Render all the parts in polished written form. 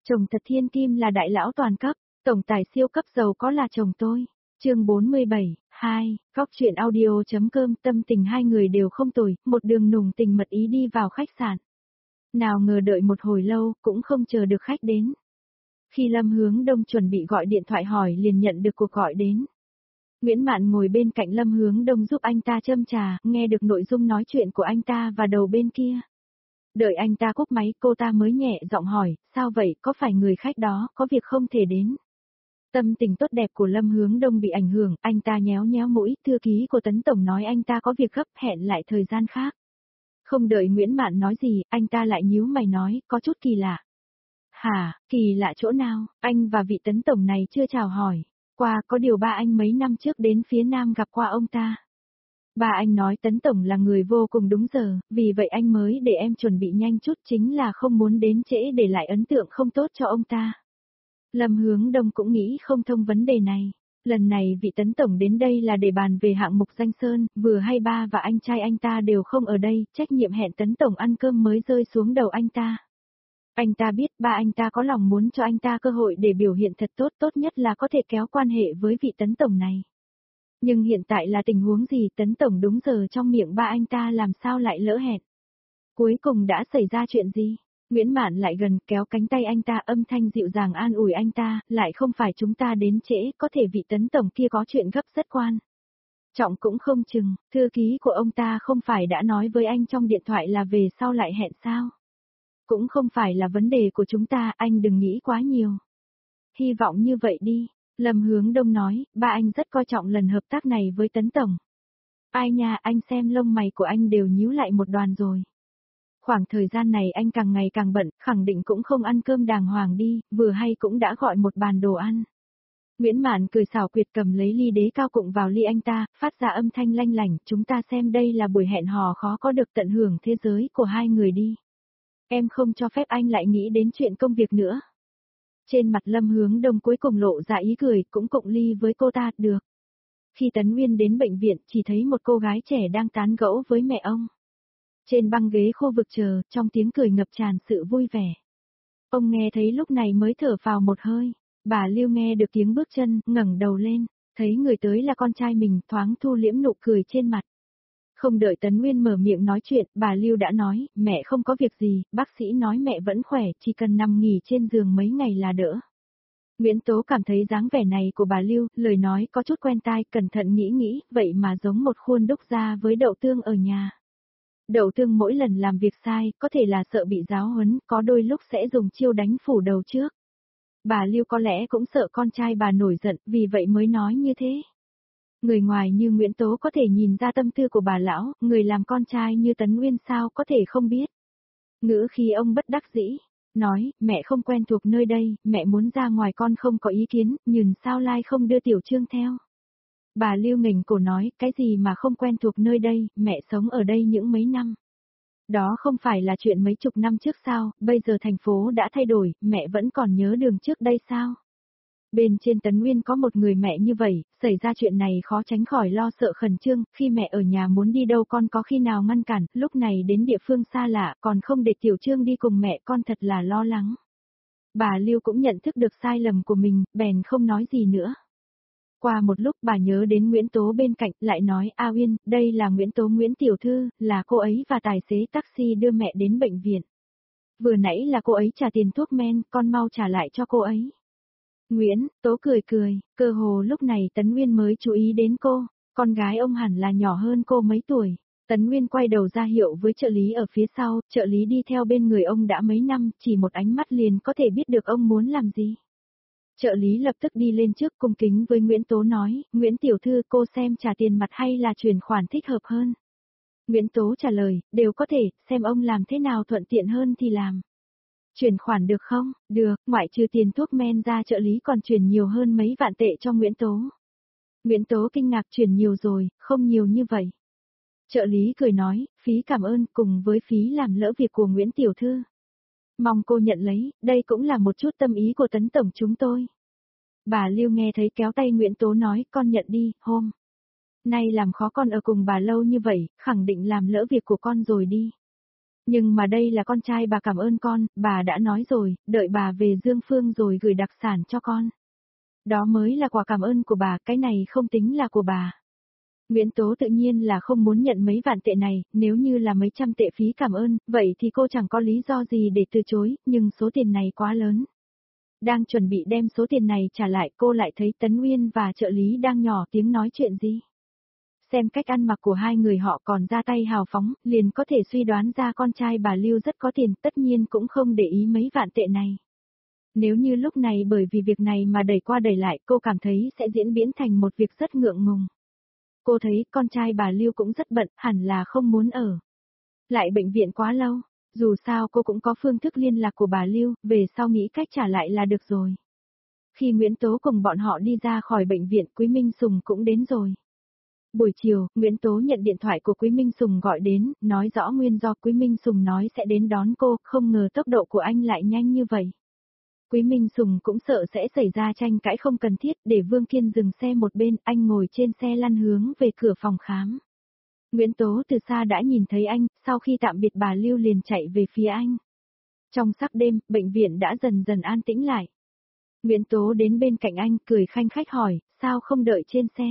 Chồng thật thiên kim là đại lão toàn cấp, tổng tài siêu cấp giàu có là chồng tôi. Chương 47, 2, góc truyện audio.com. Tâm tình hai người đều không tồi, một đường nùng tình mật ý đi vào khách sạn. Nào ngờ đợi một hồi lâu, cũng không chờ được khách đến. Khi Lâm Hướng Đông chuẩn bị gọi điện thoại hỏi liền nhận được cuộc gọi đến. Nguyễn Mạn ngồi bên cạnh Lâm Hướng Đông giúp anh ta châm trà, nghe được nội dung nói chuyện của anh ta và đầu bên kia. Đợi anh ta cúp máy cô ta mới nhẹ giọng hỏi, sao vậy, có phải người khách đó có việc không thể đến? Tâm tình tốt đẹp của Lâm Hướng Đông bị ảnh hưởng, anh ta nhéo nhéo mũi, thư ký của Tấn Tổng nói anh ta có việc gấp, hẹn lại thời gian khác. Không đợi Nguyễn Mạn nói gì, anh ta lại nhíu mày nói, có chút kỳ lạ. Hả, kỳ lạ chỗ nào, anh và vị Tấn Tổng này chưa chào hỏi. Qua có điều ba anh mấy năm trước đến phía Nam gặp qua ông ta. Ba anh nói Tấn Tổng là người vô cùng đúng giờ, vì vậy anh mới để em chuẩn bị nhanh chút, chính là không muốn đến trễ để lại ấn tượng không tốt cho ông ta. Lâm Hướng Đông cũng nghĩ không thông vấn đề này. Lần này vị Tấn Tổng đến đây là để bàn về hạng mục danh sơn, vừa hay ba và anh trai anh ta đều không ở đây, trách nhiệm hẹn Tấn Tổng ăn cơm mới rơi xuống đầu anh ta. Anh ta biết ba anh ta có lòng muốn cho anh ta cơ hội để biểu hiện thật tốt, tốt nhất là có thể kéo quan hệ với vị Tấn Tổng này. Nhưng hiện tại là tình huống gì, Tấn Tổng đúng giờ trong miệng ba anh ta làm sao lại lỡ hẹn? Cuối cùng đã xảy ra chuyện gì? Nguyễn Mạn lại gần kéo cánh tay anh ta, âm thanh dịu dàng an ủi anh ta, lại không phải chúng ta đến trễ, có thể vị Tấn Tổng kia có chuyện gấp rất quan trọng cũng không chừng, thư ký của ông ta không phải đã nói với anh trong điện thoại là về sau lại hẹn sao? Cũng không phải là vấn đề của chúng ta, anh đừng nghĩ quá nhiều. Hy vọng như vậy đi, Lâm Hướng Đông nói, ba anh rất coi trọng lần hợp tác này với Tấn Tổng. Ai nha, anh xem lông mày của anh đều nhíu lại một đoàn rồi. Khoảng thời gian này anh càng ngày càng bận, khẳng định cũng không ăn cơm đàng hoàng đi, vừa hay cũng đã gọi một bàn đồ ăn. Nguyễn Mạn cười xảo quyệt cầm lấy ly đế cao cụng vào ly anh ta, phát ra âm thanh lanh lảnh, chúng ta xem đây là buổi hẹn hò khó có được tận hưởng thế giới của hai người đi. Em không cho phép anh lại nghĩ đến chuyện công việc nữa. Trên mặt Lâm Hướng Đông cuối cùng lộ ra ý cười, cũng cụng ly với cô ta, được. Khi Tấn Nguyên đến bệnh viện, chỉ thấy một cô gái trẻ đang tán gẫu với mẹ ông. Trên băng ghế khu vực chờ, trong tiếng cười ngập tràn sự vui vẻ. Ông nghe thấy lúc này mới thở phào một hơi. Bà Lưu nghe được tiếng bước chân, ngẩng đầu lên, thấy người tới là con trai mình, thoáng thu liễm nụ cười trên mặt. Không đợi Tấn Nguyên mở miệng nói chuyện, bà Lưu đã nói, mẹ không có việc gì, bác sĩ nói mẹ vẫn khỏe, chỉ cần nằm nghỉ trên giường mấy ngày là đỡ. Nguyễn Tố cảm thấy dáng vẻ này của bà Lưu, lời nói có chút quen tai, cẩn thận nghĩ, vậy mà giống một khuôn đúc ra với Đậu Tương ở nhà. Đậu Tương mỗi lần làm việc sai, có thể là sợ bị giáo huấn, có đôi lúc sẽ dùng chiêu đánh phủ đầu trước. Bà Lưu có lẽ cũng sợ con trai bà nổi giận, vì vậy mới nói như thế. Người ngoài như Nguyễn Tố có thể nhìn ra tâm tư của bà lão, người làm con trai như Tấn Nguyên sao có thể không biết. Ngữ khi ông bất đắc dĩ, nói, mẹ không quen thuộc nơi đây, mẹ muốn ra ngoài con không có ý kiến, nhưng sao lai không đưa Tiểu Trương theo. Bà Lưu nghềnh cổ nói, cái gì mà không quen thuộc nơi đây, mẹ sống ở đây những mấy năm. Đó không phải là chuyện mấy chục năm trước sao, bây giờ thành phố đã thay đổi, mẹ vẫn còn nhớ đường trước đây sao? Bên trên Tấn Nguyên có một người mẹ như vậy, xảy ra chuyện này khó tránh khỏi lo sợ khẩn trương, khi mẹ ở nhà muốn đi đâu con có khi nào ngăn cản, lúc này đến địa phương xa lạ, còn không để Tiểu Trương đi cùng mẹ con thật là lo lắng. Bà Lưu cũng nhận thức được sai lầm của mình, bèn không nói gì nữa. Qua một lúc bà nhớ đến Nguyễn Tố bên cạnh, lại nói, A Uyên, đây là Nguyễn Tố Nguyễn Tiểu Thư, là cô ấy và tài xế taxi đưa mẹ đến bệnh viện. Vừa nãy là cô ấy trả tiền thuốc men, con mau trả lại cho cô ấy. Nguyễn Tố cười, cơ hồ lúc này Tấn Nguyên mới chú ý đến cô, con gái ông hẳn là nhỏ hơn cô mấy tuổi. Tấn Nguyên quay đầu ra hiệu với trợ lý ở phía sau, trợ lý đi theo bên người ông đã mấy năm, chỉ một ánh mắt liền có thể biết được ông muốn làm gì. Trợ lý lập tức đi lên trước cung kính với Nguyễn Tố nói, Nguyễn Tiểu Thư cô xem trả tiền mặt hay là chuyển khoản thích hợp hơn. Nguyễn Tố trả lời, đều có thể, xem ông làm thế nào thuận tiện hơn thì làm. Chuyển khoản được không? Được, ngoại trừ tiền thuốc men ra trợ lý còn chuyển nhiều hơn mấy vạn tệ cho Nguyễn Tố. Nguyễn Tố kinh ngạc, chuyển nhiều rồi, không nhiều như vậy. Trợ lý cười nói, phí cảm ơn cùng với phí làm lỡ việc của Nguyễn Tiểu Thư. Mong cô nhận lấy, đây cũng là một chút tâm ý của Tấn Tổng chúng tôi. Bà Lưu nghe thấy kéo tay Nguyễn Tố nói, con nhận đi, hôm nay làm khó con ở cùng bà lâu như vậy, khẳng định làm lỡ việc của con rồi đi. Nhưng mà đây là con trai bà cảm ơn con, bà đã nói rồi, đợi bà về Dương Phương rồi gửi đặc sản cho con. Đó mới là quà cảm ơn của bà, cái này không tính là của bà. Nguyễn Tố tự nhiên là không muốn nhận mấy vạn tệ này, nếu như là mấy trăm tệ phí cảm ơn, vậy thì cô chẳng có lý do gì để từ chối, nhưng số tiền này quá lớn. Đang chuẩn bị đem số tiền này trả lại, cô lại thấy Tấn Nguyên và trợ lý đang nhỏ tiếng nói chuyện gì. Xem cách ăn mặc của hai người họ còn ra tay hào phóng, liền có thể suy đoán ra con trai bà Lưu rất có tiền, tất nhiên cũng không để ý mấy vạn tệ này. Nếu như lúc này bởi vì việc này mà đẩy qua đẩy lại, cô cảm thấy sẽ diễn biến thành một việc rất ngượng ngùng. Cô thấy con trai bà Lưu cũng rất bận, hẳn là không muốn ở lại bệnh viện quá lâu. Dù sao cô cũng có phương thức liên lạc của bà Lưu, về sau nghĩ cách trả lại là được rồi. Khi Nguyễn Tố cùng bọn họ đi ra khỏi bệnh viện, Quý Minh Sùng cũng đến rồi. Buổi chiều, Nguyễn Tố nhận điện thoại của Quý Minh Sùng gọi đến, nói rõ nguyên do. Quý Minh Sùng nói sẽ đến đón cô, không ngờ tốc độ của anh lại nhanh như vậy. Quý Minh Sùng cũng sợ sẽ xảy ra tranh cãi không cần thiết, để Vương Kiên dừng xe một bên, anh ngồi trên xe lăn hướng về cửa phòng khám. Nguyễn Tố từ xa đã nhìn thấy anh, sau khi tạm biệt bà Lưu liền chạy về phía anh. Trong sắc đêm, bệnh viện đã dần dần an tĩnh lại. Nguyễn Tố đến bên cạnh anh, cười khanh khách hỏi, sao không đợi trên xe?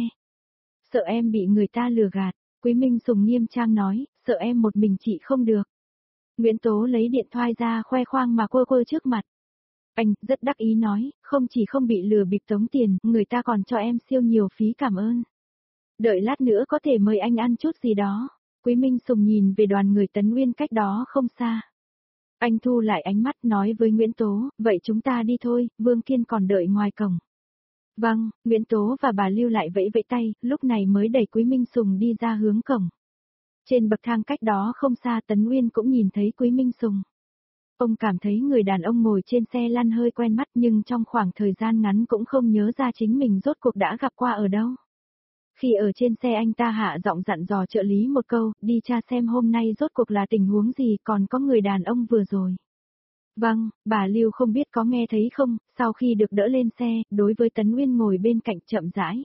Sợ em bị người ta lừa gạt. Quý Minh Sùng nghiêm trang nói, sợ em một mình chị không được. Nguyễn Tố lấy điện thoại ra khoe khoang mà quơ quơ trước mặt. Anh rất đắc ý nói, không chỉ không bị lừa bịp tống tiền, người ta còn cho em siêu nhiều phí cảm ơn. Đợi lát nữa có thể mời anh ăn chút gì đó. Quý Minh Sùng nhìn về đoàn người Tấn Nguyên cách đó không xa. Anh thu lại ánh mắt nói với Nguyễn Tố, vậy chúng ta đi thôi, Vương Kiên còn đợi ngoài cổng. Vâng, Nguyễn Tố và bà Lưu lại vẫy vẫy tay, lúc này mới đẩy Quý Minh Sùng đi ra hướng cổng. Trên bậc thang cách đó không xa Tấn Nguyên cũng nhìn thấy Quý Minh Sùng. Ông cảm thấy người đàn ông ngồi trên xe lăn hơi quen mắt nhưng trong khoảng thời gian ngắn cũng không nhớ ra chính mình rốt cuộc đã gặp qua ở đâu. Khi ở trên xe anh ta hạ giọng dặn dò trợ lý một câu, đi tra xem hôm nay rốt cuộc là tình huống gì, còn có người đàn ông vừa rồi. Vâng, bà Lưu không biết có nghe thấy không, sau khi được đỡ lên xe, đối với Tấn Nguyên ngồi bên cạnh chậm rãi.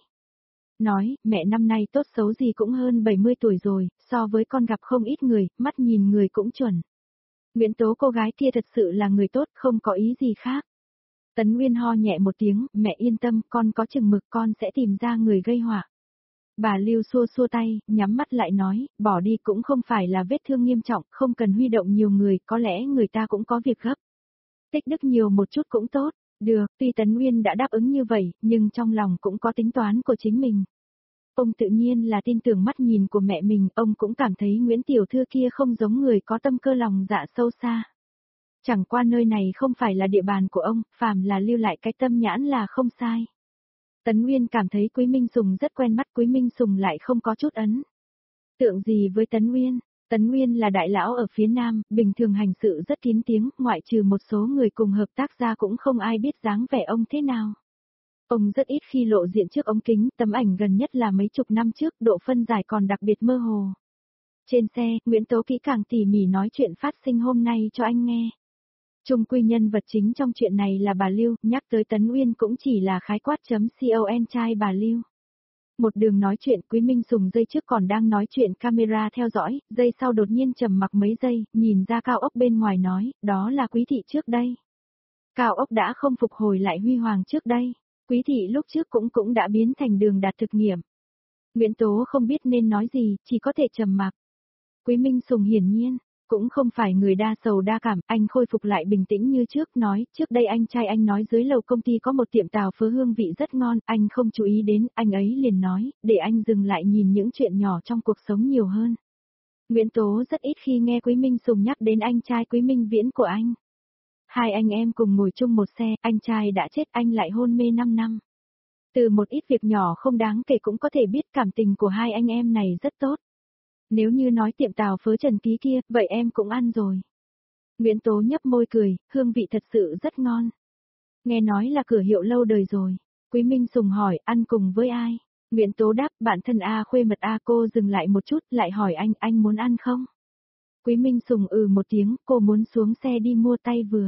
Nói, mẹ năm nay tốt xấu gì cũng hơn 70 tuổi rồi, so với con gặp không ít người, mắt nhìn người cũng chuẩn. Nguyễn Tố cô gái kia thật sự là người tốt, không có ý gì khác. Tấn Nguyên ho nhẹ một tiếng, mẹ yên tâm, con có chừng mực, con sẽ tìm ra người gây họa. Bà Lưu xua xua tay, nhắm mắt lại nói, bỏ đi cũng không phải là vết thương nghiêm trọng, không cần huy động nhiều người, có lẽ người ta cũng có việc gấp. Tích đức nhiều một chút cũng tốt, được, tuy Tấn Nguyên đã đáp ứng như vậy, nhưng trong lòng cũng có tính toán của chính mình. Ông tự nhiên là tin tưởng mắt nhìn của mẹ mình, ông cũng cảm thấy Nguyễn Tiểu Thư kia không giống người có tâm cơ lòng dạ sâu xa. Chẳng qua nơi này không phải là địa bàn của ông, phàm là lưu lại cái tâm nhãn là không sai. Tấn Nguyên cảm thấy Quý Minh Sùng rất quen mắt, Quý Minh Sùng lại không có chút ấn tượng gì với Tấn Nguyên. Tấn Nguyên là đại lão ở phía Nam, bình thường hành sự rất kín tiếng, ngoại trừ một số người cùng hợp tác ra cũng không ai biết dáng vẻ ông thế nào. Ông rất ít khi lộ diện trước ống kính, tấm ảnh gần nhất là mấy chục năm trước, độ phân giải còn đặc biệt mơ hồ. Trên xe, Nguyễn Tố kỹ càng tỉ mỉ nói chuyện phát sinh hôm nay cho anh nghe. Chung quy nhân vật chính trong chuyện này là bà Lưu, nhắc tới Tấn Nguyên cũng chỉ là khái quát.con trai bà Lưu. Một đường nói chuyện, Quý Minh Sùng giây trước còn đang nói chuyện camera theo dõi, giây sau đột nhiên trầm mặc mấy giây, nhìn ra cao ốc bên ngoài nói, đó là Quý thị trước đây. Cao ốc đã không phục hồi lại huy hoàng trước đây. Quý thị lúc trước cũng đã biến thành đường đạt thực nghiệm. Nguyễn Tố không biết nên nói gì, chỉ có thể trầm mặc. Quý Minh Sùng hiển nhiên cũng không phải người đa sầu đa cảm, anh khôi phục lại bình tĩnh như trước, nói, trước đây anh trai anh nói dưới lầu công ty có một tiệm tàu phớ hương vị rất ngon, anh không chú ý đến, anh ấy liền nói, để anh dừng lại nhìn những chuyện nhỏ trong cuộc sống nhiều hơn. Nguyễn Tố rất ít khi nghe Quý Minh Sùng nhắc đến anh trai Quý Minh Viễn của anh. Hai anh em cùng ngồi chung một xe, anh trai đã chết, anh lại hôn mê 5 năm. Từ một ít việc nhỏ không đáng kể cũng có thể biết cảm tình của hai anh em này rất tốt. Nếu như nói tiệm tàu phớ Trần Ký kia, vậy em cũng ăn rồi. Nguyễn Tố nhấp môi cười, hương vị thật sự rất ngon. Nghe nói là cửa hiệu lâu đời rồi. Quý Minh Sùng hỏi, ăn cùng với ai? Nguyễn Tố đáp, bạn thân A khuê mật A. Cô dừng lại một chút, lại hỏi anh muốn ăn không? Quý Minh Sùng một tiếng, cô muốn xuống xe đi mua tay vừa.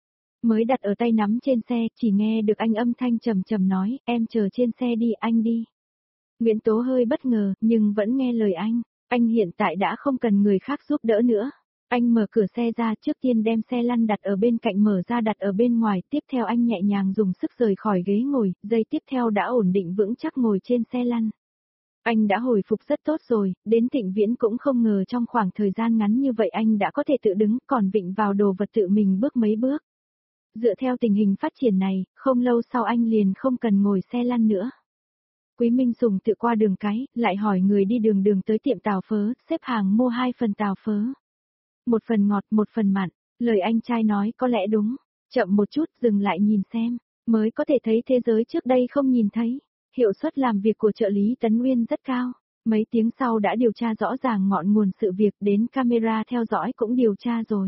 Mới đặt ở tay nắm trên xe, chỉ nghe được anh âm thanh trầm trầm nói, em chờ trên xe đi, anh đi. Nguyễn Tố hơi bất ngờ, nhưng vẫn nghe lời anh hiện tại đã không cần người khác giúp đỡ nữa. Anh mở cửa xe ra, trước tiên đem xe lăn đặt ở bên cạnh mở ra đặt ở bên ngoài, tiếp theo anh nhẹ nhàng dùng sức rời khỏi ghế ngồi, giây tiếp theo đã ổn định vững chắc ngồi trên xe lăn. Anh đã hồi phục rất tốt rồi, đến Thịnh Viễn cũng không ngờ trong khoảng thời gian ngắn như vậy anh đã có thể tự đứng, còn vịn vào đồ vật tự mình bước mấy bước. Dựa theo tình hình phát triển này, không lâu sau anh liền không cần ngồi xe lăn nữa. Quý Minh Sùng tự qua đường cái, lại hỏi người đi đường tới tiệm tàu phớ, xếp hàng mua 2 phần tàu phớ. Một phần ngọt, một phần mặn, lời anh trai nói có lẽ đúng, chậm một chút dừng lại nhìn xem, mới có thể thấy thế giới trước đây không nhìn thấy. Hiệu suất làm việc của trợ lý Tấn Nguyên rất cao, mấy tiếng sau đã điều tra rõ ràng ngọn nguồn sự việc, đến camera theo dõi cũng điều tra rồi.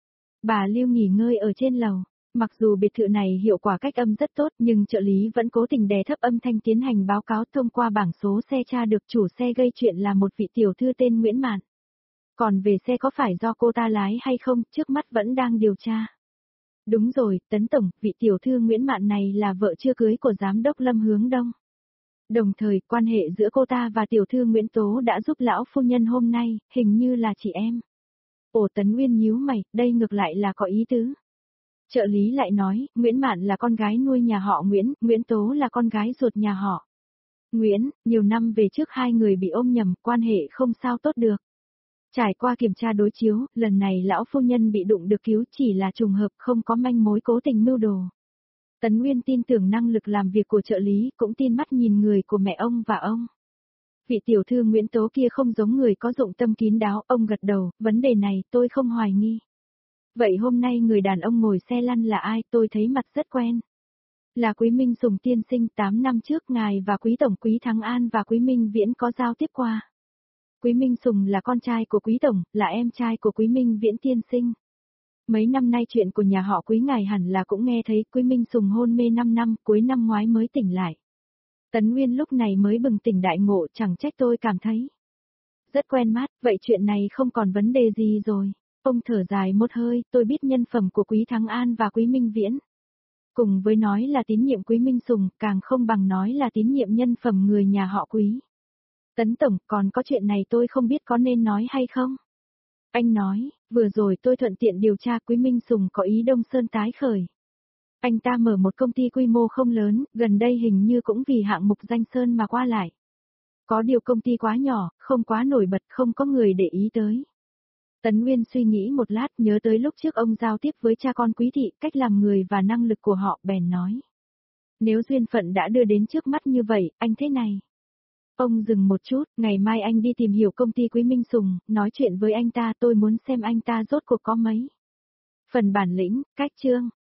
Bà Lưu nghỉ ngơi ở trên lầu, mặc dù biệt thự này hiệu quả cách âm rất tốt nhưng trợ lý vẫn cố tình đè thấp âm thanh tiến hành báo cáo thông qua bảng số xe tra được chủ xe gây chuyện là một vị tiểu thư tên Nguyễn Mạn. Còn về xe có phải do cô ta lái hay không, trước mắt vẫn đang điều tra. Đúng rồi, Tấn Tổng, vị tiểu thư Nguyễn Mạn này là vợ chưa cưới của Giám đốc Lâm Hướng Đông. Đồng thời, quan hệ giữa cô ta và tiểu thư Nguyễn Tố đã giúp lão phu nhân hôm nay, hình như là chị em. Ồ, Tấn Nguyên nhíu mày, đây ngược lại là có ý tứ. Trợ lý lại nói, Nguyễn Mạn là con gái nuôi nhà họ Nguyễn, Nguyễn Tố là con gái ruột nhà họ Nguyễn, nhiều năm về trước hai người bị ôm nhầm, quan hệ không sao tốt được. Trải qua kiểm tra đối chiếu, lần này lão phu nhân bị đụng được cứu chỉ là trùng hợp, không có manh mối cố tình mưu đồ. Tấn Nguyên tin tưởng năng lực làm việc của trợ lý, cũng tin mắt nhìn người của mẹ ông và ông. Vị tiểu thư Nguyễn Tố kia không giống người có dụng tâm kín đáo, ông gật đầu, vấn đề này tôi không hoài nghi. Vậy hôm nay người đàn ông ngồi xe lăn là ai, tôi thấy mặt rất quen. Là Quý Minh Sùng tiên sinh, 8 năm trước ngài và Quý Tổng Quý Thắng An và Quý Minh Viễn có giao tiếp qua. Quý Minh Sùng là con trai của Quý Tổng, là em trai của Quý Minh Viễn tiên sinh. Mấy năm nay chuyện của nhà họ Quý ngài hẳn là cũng nghe thấy, Quý Minh Sùng hôn mê 5 năm, cuối năm ngoái mới tỉnh lại. Tấn Nguyên lúc này mới bừng tỉnh đại ngộ, chẳng trách tôi cảm thấy rất quen mắt, vậy chuyện này không còn vấn đề gì rồi. Ông thở dài một hơi, tôi biết nhân phẩm của Quý Thắng An và Quý Minh Viễn. Cùng với nói là tín nhiệm Quý Minh Sùng, càng không bằng nói là tín nhiệm nhân phẩm người nhà họ Quý. Tấn Tổng, còn có chuyện này tôi không biết có nên nói hay không? Anh nói, vừa rồi tôi thuận tiện điều tra Quý Minh Sùng có ý Đông Sơn tái khởi. Anh ta mở một công ty quy mô không lớn, gần đây hình như cũng vì hạng mục danh sơn mà qua lại. Có điều công ty quá nhỏ, không quá nổi bật, không có người để ý tới. Tấn Nguyên suy nghĩ một lát, nhớ tới lúc trước ông giao tiếp với cha con Quý thị, cách làm người và năng lực của họ, bèn nói. Nếu duyên phận đã đưa đến trước mắt như vậy, anh thế này. Ông dừng một chút, ngày mai anh đi tìm hiểu công ty Quý Minh Sùng, nói chuyện với anh ta, tôi muốn xem anh ta rốt cuộc có mấy phần bản lĩnh, cách chương.